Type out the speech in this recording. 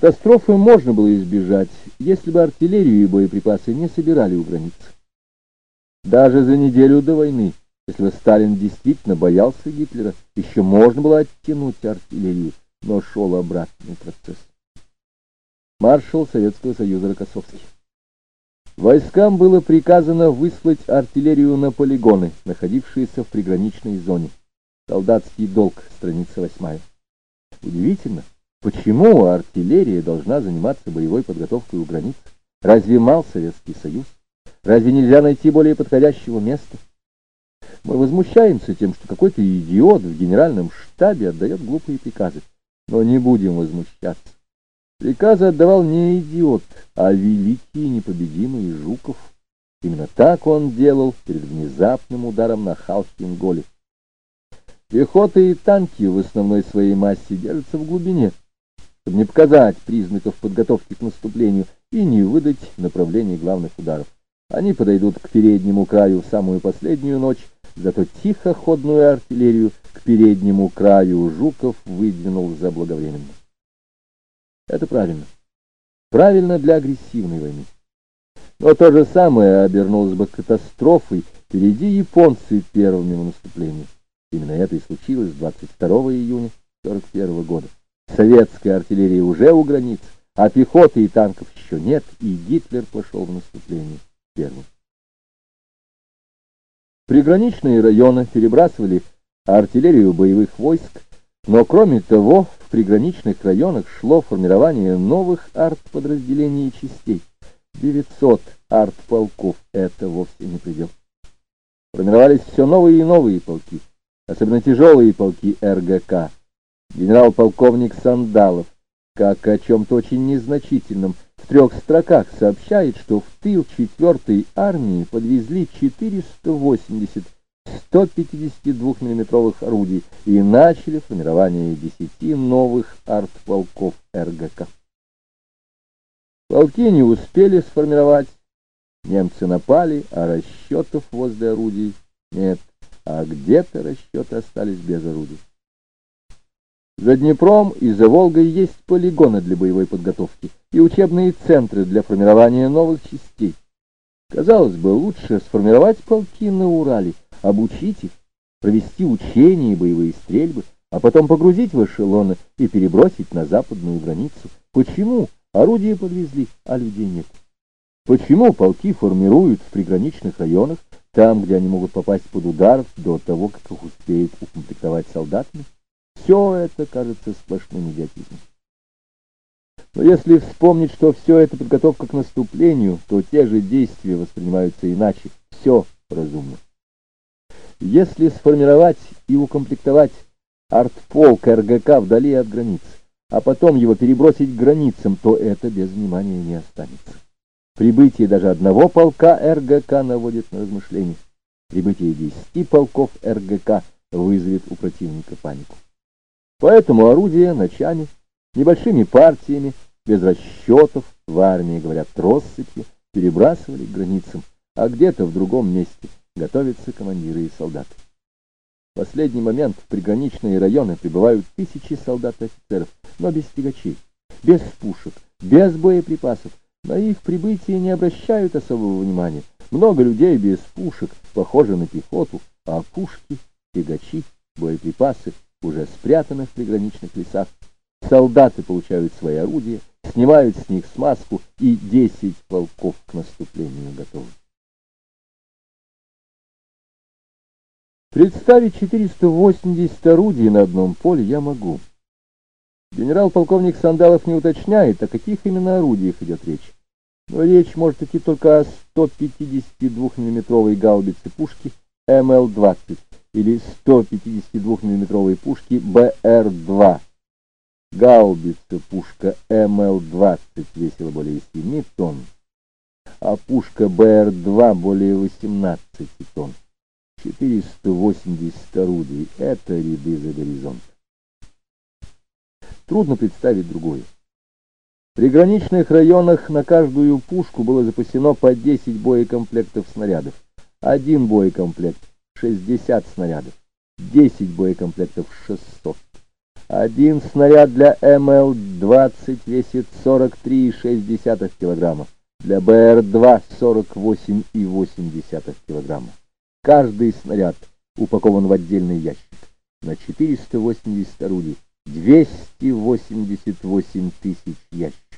Катастрофы можно было избежать, если бы артиллерию и боеприпасы не собирали у границ. Даже за неделю до войны, если бы Сталин действительно боялся Гитлера, еще можно было оттянуть артиллерию, но шел обратный процесс. Маршал Советского Союза Рокоссовский. Войскам было приказано выслать артиллерию на полигоны, находившиеся в приграничной зоне. Солдатский долг, страница 8. Удивительно, почему артиллерия должна заниматься боевой подготовкой у границ? Разве мал Советский Союз? Разве нельзя найти более подходящего места? Мы возмущаемся тем, что какой-то идиот в генеральном штабе отдает глупые приказы. Но не будем возмущаться. Приказы отдавал не идиот, а великий и непобедимый Жуков. Именно так он делал перед внезапным ударом на Халхин-Голе. Пехота и танки в основной своей массе держатся в глубине, чтобы не показать признаков подготовки к наступлению и не выдать направление главных ударов. Они подойдут к переднему краю в самую последнюю ночь, зато тихоходную артиллерию к переднему краю Жуков выдвинул заблаговременно. Это правильно. Правильно для агрессивной войны. Но то же самое обернулось бы катастрофой, впереди японцы первыми в наступлении. Именно это и случилось 22 июня 1941 года. Советская артиллерия уже у границ, а пехоты и танков еще нет, и Гитлер пошел в наступление первым. Приграничные районы перебрасывали артиллерию боевых войск, но кроме того в приграничных районах шло формирование новых артподразделений и частей. 900 артполков — это вовсе не предел. Формировались все новые и новые полки, особенно тяжелые полки РГК. Генерал-полковник Сандалов, как о чем-то очень незначительном, в 3 строках сообщает, что в тыл 4-й армии подвезли 480 152 миллиметровых орудий и начали формирование 10 новых артполков РГК. Полки не успели сформировать, немцы напали, а расчетов возле орудий нет, а где-то расчеты остались без орудий. За Днепром и за Волгой есть полигоны для боевой подготовки и учебные центры для формирования новых частей. Казалось бы, лучше сформировать полки на Урале, обучить их, провести учения и боевые стрельбы, а потом погрузить в эшелоны и перебросить на западную границу. Почему орудия подвезли, а людей нет? Почему полки формируют в приграничных районах, там, где они могут попасть под удар до того, как их успеют укомплектовать солдатами? Все это кажется сплошным идиотизмом. Но если вспомнить, что все это подготовка к наступлению, то те же действия воспринимаются иначе. Все разумно. Если сформировать и укомплектовать артполк РГК вдали от границ, а потом его перебросить к границам, то это без внимания не останется. Прибытие даже одного полка РГК наводит на размышления. Прибытие 10 полков РГК вызовет у противника панику. Поэтому орудия ночами, небольшими партиями, без расчетов, в армии, говорят, россыпью, перебрасывали к границам, а где-то в другом месте готовятся командиры и солдаты. В последний момент в приграничные районы прибывают тысячи солдат и офицеров, но без тягачей, без пушек, без боеприпасов. На их прибытие не обращают особого внимания. Много людей без пушек, похоже на пехоту, а пушки, тягачи, боеприпасы уже спрятаны в приграничных лесах. Солдаты получают свои орудия, снимают с них смазку, и 10 полков к наступлению готовы. Представить 480 орудий на одном поле я могу. Генерал-полковник Сандалов не уточняет, о каких именно орудиях идет речь. Но речь может идти только о 152 миллиметровой гаубице пушки МЛ-20 или 152 миллиметровой пушки БР-2. Гаубица пушка МЛ-20 весила более 7 тонн, а пушка БР-2 более 18 тонн. 480 орудий — это ряды за горизонт. Трудно представить другое. В приграничных районах на каждую пушку было запасено по 10 боекомплектов снарядов. Один боекомплект — 60 снарядов, 10 боекомплектов — 600. Один снаряд для МЛ-20 весит 43,6 килограмма, для БР-2 48,8 килограмма. Каждый снаряд упакован в отдельный ящик. На 480 орудий 288 тысяч ящиков.